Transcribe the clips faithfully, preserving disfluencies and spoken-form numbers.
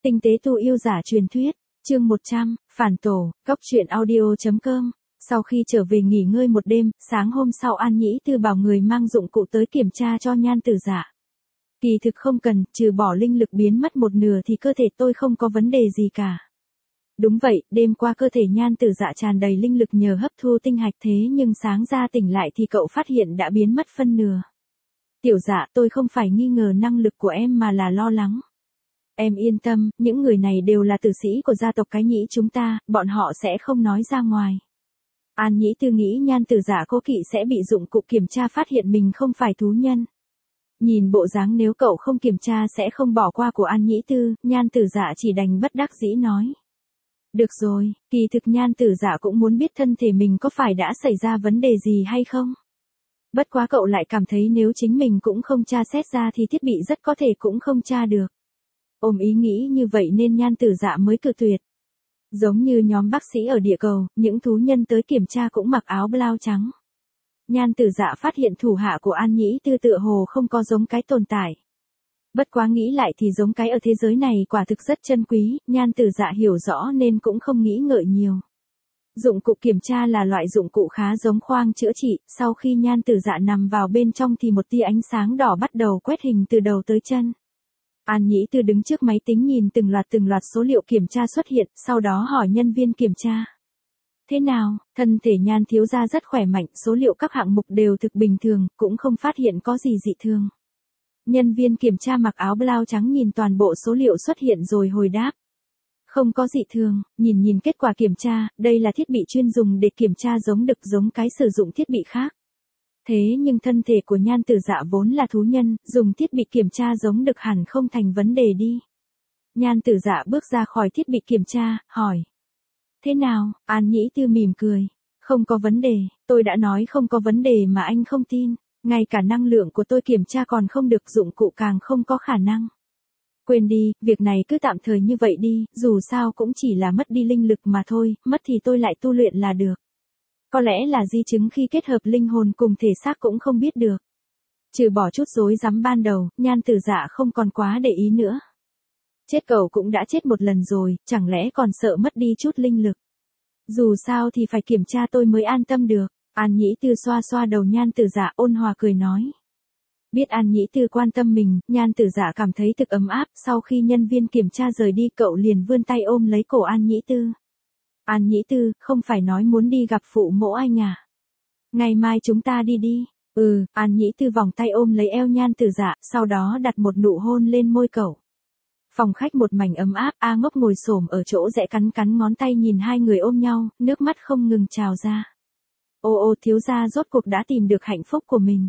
Tinh tế tu yêu giả truyền thuyết, chương một trăm, phản tổ, cốc truyện audio.com. Sau khi trở về nghỉ ngơi một đêm, sáng hôm sau An Nhĩ Tư bảo người mang dụng cụ tới kiểm tra cho Nhan Tử Dạ. Kỳ thực không cần, trừ bỏ linh lực biến mất một nửa thì cơ thể tôi không có vấn đề gì cả. Đúng vậy, đêm qua cơ thể Nhan Tử Dạ tràn đầy linh lực nhờ hấp thu tinh hạch, thế nhưng sáng ra tỉnh lại thì cậu phát hiện đã biến mất phân nửa. Tiểu Dạ, tôi không phải nghi ngờ năng lực của em mà là lo lắng. Em yên tâm, những người này đều là tử sĩ của gia tộc Cái Nhĩ chúng ta, bọn họ sẽ không nói ra ngoài. An Nhĩ Tư nghĩ Nhan Tử Dạ cố kỵ sẽ bị dụng cụ kiểm tra phát hiện mình không phải thú nhân. Nhìn bộ dáng nếu cậu không kiểm tra sẽ không bỏ qua của An Nhĩ Tư, Nhan Tử Dạ chỉ đành bất đắc dĩ nói. Được rồi, kỳ thực Nhan Tử Dạ cũng muốn biết thân thể mình có phải đã xảy ra vấn đề gì hay không. Bất quá cậu lại cảm thấy nếu chính mình cũng không tra xét ra thì thiết bị rất có thể cũng không tra được. Ôm ý nghĩ như vậy nên Nhan Tử Dạ mới cự tuyệt. Giống như nhóm bác sĩ ở địa cầu, những thú nhân tới kiểm tra cũng mặc áo blau trắng. Nhan Tử Dạ phát hiện thủ hạ của An Nhĩ Tư tựa hồ không có giống cái tồn tại. Bất quá nghĩ lại thì giống cái ở thế giới này quả thực rất chân quý, Nhan Tử Dạ hiểu rõ nên cũng không nghĩ ngợi nhiều. Dụng cụ kiểm tra là loại dụng cụ khá giống khoang chữa trị, sau khi Nhan Tử Dạ nằm vào bên trong thì một tia ánh sáng đỏ bắt đầu quét hình từ đầu tới chân. An Nhĩ Tư đứng trước máy tính nhìn từng loạt từng loạt số liệu kiểm tra xuất hiện, sau đó hỏi nhân viên kiểm tra. Thế nào, thân thể Nhan thiếu gia rất khỏe mạnh, số liệu các hạng mục đều thực bình thường, cũng không phát hiện có gì dị thường. Nhân viên kiểm tra mặc áo blau trắng nhìn toàn bộ số liệu xuất hiện rồi hồi đáp. Không có dị thường, nhìn nhìn kết quả kiểm tra, đây là thiết bị chuyên dùng để kiểm tra giống đực giống cái sử dụng thiết bị khác. Thế nhưng thân thể của Nhan Tử Dạ vốn là thú nhân, dùng thiết bị kiểm tra giống đực hẳn không thành vấn đề đi. Nhan Tử Dạ bước ra khỏi thiết bị kiểm tra, hỏi. Thế nào, An Nhĩ Tư mỉm cười. Không có vấn đề, tôi đã nói không có vấn đề mà anh không tin. Ngay cả năng lượng của tôi kiểm tra còn không được, dụng cụ càng không có khả năng. Quên đi, việc này cứ tạm thời như vậy đi, dù sao cũng chỉ là mất đi linh lực mà thôi, mất thì tôi lại tu luyện là được. Có lẽ là di chứng khi kết hợp linh hồn cùng thể xác cũng không biết được. Trừ bỏ chút rối rắm ban đầu, Nhan Tử Dạ không còn quá để ý nữa. Chết cậu cũng đã chết một lần rồi, chẳng lẽ còn sợ mất đi chút linh lực. Dù sao thì phải kiểm tra tôi mới an tâm được. An Nhĩ Tư xoa xoa đầu Nhan Tử Dạ ôn hòa cười nói. Biết An Nhĩ Tư quan tâm mình, Nhan Tử Dạ cảm thấy thực ấm áp, sau khi nhân viên kiểm tra rời đi cậu liền vươn tay ôm lấy cổ An Nhĩ Tư. An Nhĩ Tư, không phải nói muốn đi gặp phụ mẫu anh à? Ngày mai chúng ta đi đi. Ừ, An Nhĩ Tư vòng tay ôm lấy eo Nhan Tử Dạ, sau đó đặt một nụ hôn lên môi cậu. Phòng khách một mảnh ấm áp, A Ngốc ngồi xổm ở chỗ rẽ cắn cắn ngón tay nhìn hai người ôm nhau, nước mắt không ngừng trào ra. Ô ô thiếu gia rốt cuộc đã tìm được hạnh phúc của mình.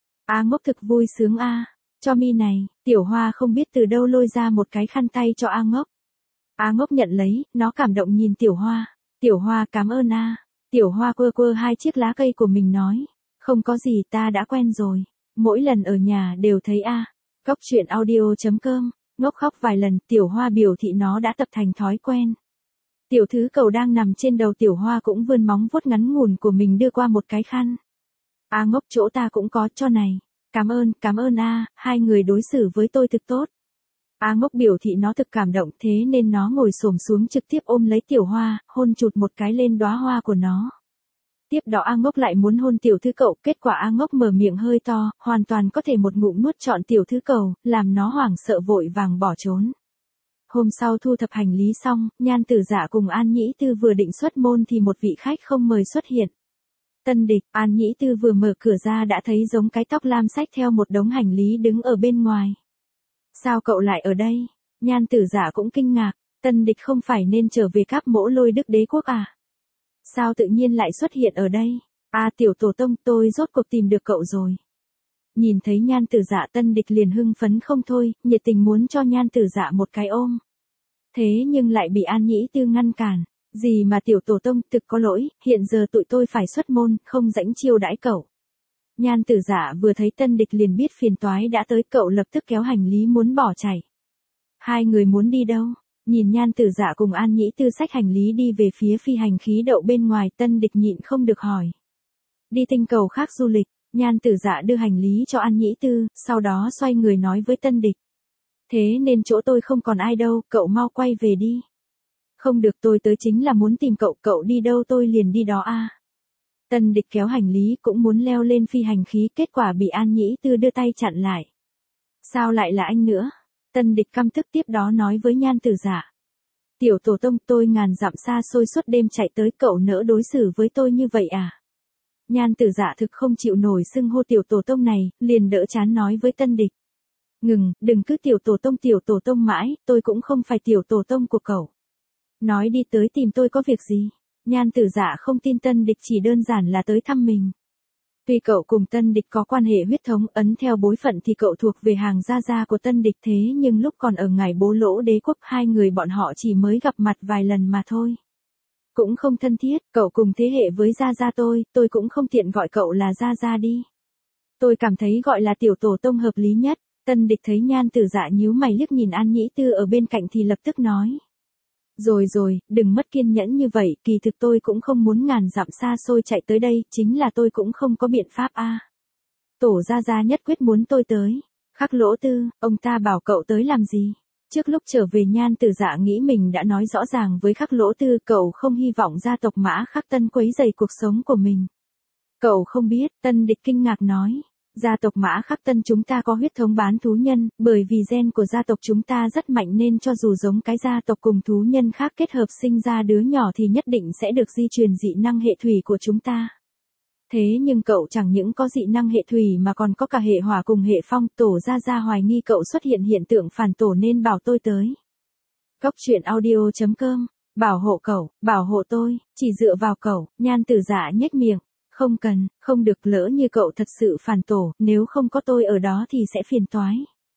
A Ngốc thực vui sướng a. Cho mi này, Tiểu Hoa không biết từ đâu lôi ra một cái khăn tay cho A Ngốc. A Ngốc nhận lấy, nó cảm động nhìn Tiểu Hoa. Tiểu Hoa cảm ơn a. Tiểu Hoa quơ quơ hai chiếc lá cây của mình nói. Không có gì, ta đã quen rồi. Mỗi lần ở nhà đều thấy a. Cốc truyện audio.com. Ngốc khóc vài lần, Tiểu Hoa biểu thị nó đã tập thành thói quen. Tiểu thứ cầu đang nằm trên đầu Tiểu Hoa cũng vươn móng vuốt ngắn ngủn của mình đưa qua một cái khăn. A Ngốc, chỗ ta cũng có, cho này. Cảm ơn, cảm ơn a, hai người đối xử với tôi thực tốt. A Ngốc biểu thị nó thực cảm động, thế nên nó ngồi xổm xuống trực tiếp ôm lấy Tiểu Hoa, hôn chụt một cái lên đóa hoa của nó. Tiếp đó A Ngốc lại muốn hôn tiểu thư cậu, kết quả A Ngốc mở miệng hơi to, hoàn toàn có thể một ngụm nuốt trọn tiểu thư cầu, làm nó hoảng sợ vội vàng bỏ trốn. Hôm sau thu thập hành lý xong, Nhan Tử Dạ cùng An Nhĩ Tư vừa định xuất môn thì một vị khách không mời xuất hiện. Tân địch, An Nhĩ Tư vừa mở cửa ra đã thấy giống cái tóc lam xách theo một đống hành lý đứng ở bên ngoài. Sao cậu lại ở đây? Nhan Tử Dạ cũng kinh ngạc, Tân địch không phải nên trở về Cáp Mỗ Lôi Đức đế quốc à? Sao tự nhiên lại xuất hiện ở đây? À tiểu tổ tông, tôi rốt cuộc tìm được cậu rồi. Nhìn thấy Nhan Tử Dạ, Tân địch liền hưng phấn không thôi, nhiệt tình muốn cho Nhan Tử Dạ một cái ôm. Thế nhưng lại bị An Nhĩ Tư ngăn cản. Gì mà tiểu tổ tông, thực có lỗi, hiện giờ tụi tôi phải xuất môn, không rảnh chiêu đãi cậu. Nhan Tử Dạ vừa thấy Tân địch liền biết phiền toái đã tới, cậu lập tức kéo hành lý muốn bỏ chạy. Hai người muốn đi đâu? Nhìn Nhan Tử Dạ cùng An Nhĩ Tư xách hành lý đi về phía phi hành khí đậu bên ngoài, Tân địch nhịn không được hỏi. Đi tinh cầu khác du lịch. Nhan Tử Dạ đưa hành lý cho An Nhĩ Tư, sau đó xoay người nói với Tân địch. Thế nên chỗ tôi không còn ai đâu, cậu mau quay về đi. Không được, tôi tới chính là muốn tìm cậu, cậu đi đâu tôi liền đi đó a. Tân Địch kéo hành lý cũng muốn leo lên phi hành khí, kết quả bị An Nhĩ Tư đưa tay chặn lại. Sao lại là anh nữa? Tân Địch căm tức tiếp đó nói với Nhan Tử Dạ. Tiểu tổ tông, tôi ngàn dặm xa xôi suốt đêm chạy tới, cậu nỡ đối xử với tôi như vậy à? Nhan Tử Dạ thực không chịu nổi xưng hô tiểu tổ tông này, liền đỡ chán nói với Tân Địch. Ngừng, đừng cứ tiểu tổ tông tiểu tổ tông mãi, tôi cũng không phải tiểu tổ tông của cậu. Nói đi tới tìm tôi có việc gì? Nhan Tử Dạ không tin Tân Địch chỉ đơn giản là tới thăm mình. Tuy cậu cùng Tân Địch có quan hệ huyết thống, ấn theo bối phận thì cậu thuộc về hàng gia gia của Tân Địch, thế nhưng lúc còn ở ngải Bố Lỗ Đế quốc hai người bọn họ chỉ mới gặp mặt vài lần mà thôi. Cũng không thân thiết, cậu cùng thế hệ với gia gia tôi, tôi cũng không tiện gọi cậu là gia gia đi. Tôi cảm thấy gọi là tiểu tổ tông hợp lý nhất. Tân Địch thấy Nhan Tử Dạ nhíu mày liếc nhìn An Nhĩ Tư ở bên cạnh thì lập tức nói. Rồi rồi, đừng mất kiên nhẫn như vậy, kỳ thực tôi cũng không muốn ngàn dặm xa xôi chạy tới đây, chính là tôi cũng không có biện pháp a. Tổ gia gia nhất quyết muốn tôi tới. Khắc Lỗ Tư, ông ta bảo cậu tới làm gì? Trước lúc trở về Nhan Tử Dạ nghĩ mình đã nói rõ ràng với Khắc Lỗ Tư, cậu không hy vọng gia tộc Mã Khắc Tân quấy rầy cuộc sống của mình. Cậu không biết, Tân Địch kinh ngạc nói. Gia tộc Mã Khắc Tân chúng ta có huyết thống bán thú nhân, bởi vì gen của gia tộc chúng ta rất mạnh nên cho dù giống cái gia tộc cùng thú nhân khác kết hợp sinh ra đứa nhỏ thì nhất định sẽ được di truyền dị năng hệ thủy của chúng ta. Thế nhưng cậu chẳng những có dị năng hệ thủy mà còn có cả hệ hỏa cùng hệ phong, tổ gia gia hoài nghi cậu xuất hiện hiện tượng phản tổ nên bảo tôi tới. Góc truyện audio chấm com, bảo hộ cậu, bảo hộ tôi, chỉ dựa vào cậu. Nhan Tử Dạ nhếch miệng. Không cần, không được, lỡ như cậu thật sự phản tổ, nếu không có tôi ở đó thì sẽ phiền toái.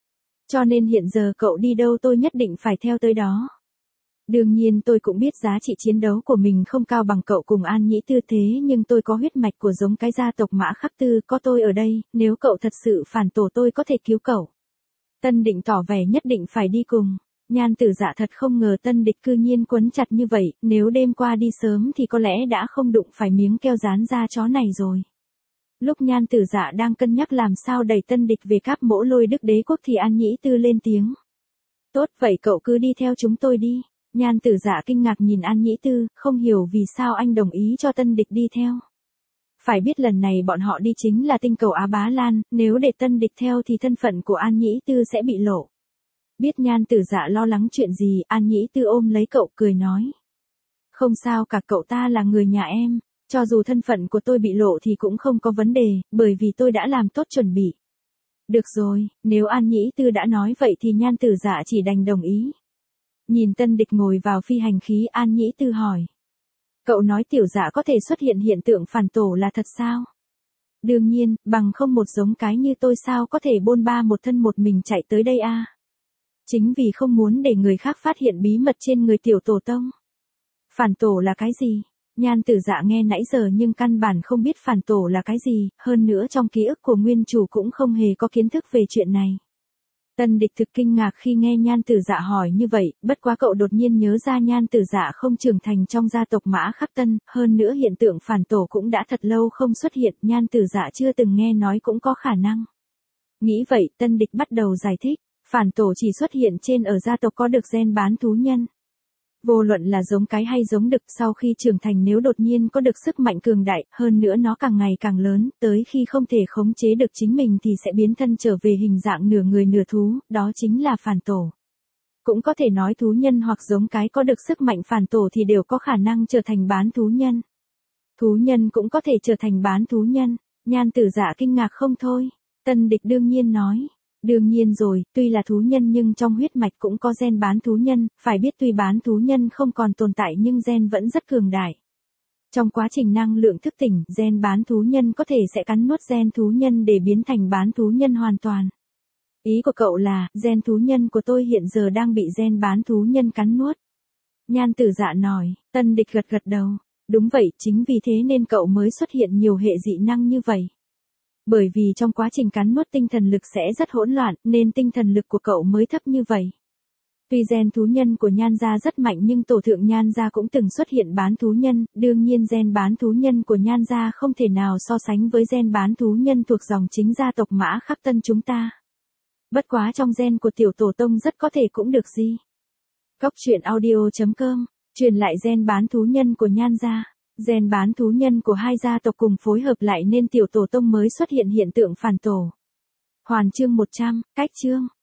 Cho nên hiện giờ cậu đi đâu tôi nhất định phải theo tới đó. Đương nhiên tôi cũng biết giá trị chiến đấu của mình không cao bằng cậu cùng An Nhĩ Tư, thế nhưng tôi có huyết mạch của giống cái gia tộc Mã Khắc Tư, có tôi ở đây, nếu cậu thật sự phản tổ tôi có thể cứu cậu. Tân Định tỏ vẻ nhất định phải đi cùng. Nhan Tử Dạ thật không ngờ Tân Địch cư nhiên quấn chặt như vậy, nếu đêm qua đi sớm thì có lẽ đã không đụng phải miếng keo dán da chó này rồi. Lúc Nhan Tử Dạ đang cân nhắc làm sao đẩy Tân Địch về Cáp Mỗ Lôi Đức Đế quốc thì An Nhĩ Tư lên tiếng. Tốt vậy cậu cứ đi theo chúng tôi đi. Nhan Tử Dạ kinh ngạc nhìn An Nhĩ Tư, không hiểu vì sao anh đồng ý cho Tân Địch đi theo. Phải biết lần này bọn họ đi chính là tinh cầu Á Bá Lan, nếu để Tân Địch theo thì thân phận của An Nhĩ Tư sẽ bị lộ. Biết Nhan Tử Dạ lo lắng chuyện gì, An Nhĩ Tư ôm lấy cậu cười nói. Không sao cả, cậu ta là người nhà em, cho dù thân phận của tôi bị lộ thì cũng không có vấn đề, bởi vì tôi đã làm tốt chuẩn bị. Được rồi, nếu An Nhĩ Tư đã nói vậy thì Nhan Tử Dạ chỉ đành đồng ý. Nhìn Tân Địch ngồi vào phi hành khí, An Nhĩ Tư hỏi. Cậu nói tiểu dạ có thể xuất hiện hiện tượng phản tổ là thật sao? Đương nhiên, bằng không một giống cái như tôi sao có thể bôn ba một thân một mình chạy tới đây a? Chính vì không muốn để người khác phát hiện bí mật trên người tiểu tổ tông. Phản tổ là cái gì? Nhan Tử Dạ nghe nãy giờ nhưng căn bản không biết phản tổ là cái gì, hơn nữa trong ký ức của nguyên chủ cũng không hề có kiến thức về chuyện này. Tân Địch thực kinh ngạc khi nghe Nhan Tử Dạ hỏi như vậy, bất quá cậu đột nhiên nhớ ra Nhan Tử Dạ không trưởng thành trong gia tộc Mã Khắc Tân, hơn nữa hiện tượng phản tổ cũng đã thật lâu không xuất hiện, Nhan Tử Dạ chưa từng nghe nói cũng có khả năng. Nghĩ vậy, Tân Địch bắt đầu giải thích, phản tổ chỉ xuất hiện trên ở gia tộc có được gen bán thú nhân. Vô luận là giống cái hay giống đực, sau khi trưởng thành nếu đột nhiên có được sức mạnh cường đại, hơn nữa nó càng ngày càng lớn, tới khi không thể khống chế được chính mình thì sẽ biến thân trở về hình dạng nửa người nửa thú, đó chính là phản tổ. Cũng có thể nói thú nhân hoặc giống cái có được sức mạnh phản tổ thì đều có khả năng trở thành bán thú nhân. Thú nhân cũng có thể trở thành bán thú nhân. Nhan Tử Dạ kinh ngạc không thôi. Tân Địch đương nhiên nói. Đương nhiên rồi, tuy là thú nhân nhưng trong huyết mạch cũng có gen bán thú nhân, phải biết tuy bán thú nhân không còn tồn tại nhưng gen vẫn rất cường đại. Trong quá trình năng lượng thức tỉnh, gen bán thú nhân có thể sẽ cắn nuốt gen thú nhân để biến thành bán thú nhân hoàn toàn. Ý của cậu là, gen thú nhân của tôi hiện giờ đang bị gen bán thú nhân cắn nuốt. Nhan Tử Dạ nói, Tân Địch gật gật đầu. Đúng vậy, chính vì thế nên cậu mới xuất hiện nhiều hệ dị năng như vậy. Bởi vì trong quá trình cắn nuốt tinh thần lực sẽ rất hỗn loạn, nên tinh thần lực của cậu mới thấp như vậy. Tuy gen thú nhân của Nhan gia rất mạnh nhưng tổ thượng Nhan gia cũng từng xuất hiện bán thú nhân, đương nhiên gen bán thú nhân của Nhan gia không thể nào so sánh với gen bán thú nhân thuộc dòng chính gia tộc Mã Khắc Tân chúng ta. Bất quá trong gen của tiểu tổ tông rất có thể cũng được gì. Cốc truyện audio.com, truyền lại gen bán thú nhân của Nhan gia. Gen bán thú nhân của hai gia tộc cùng phối hợp lại nên tiểu tổ tông mới xuất hiện hiện tượng phản tổ. Hoàn chương một trăm, cách chương.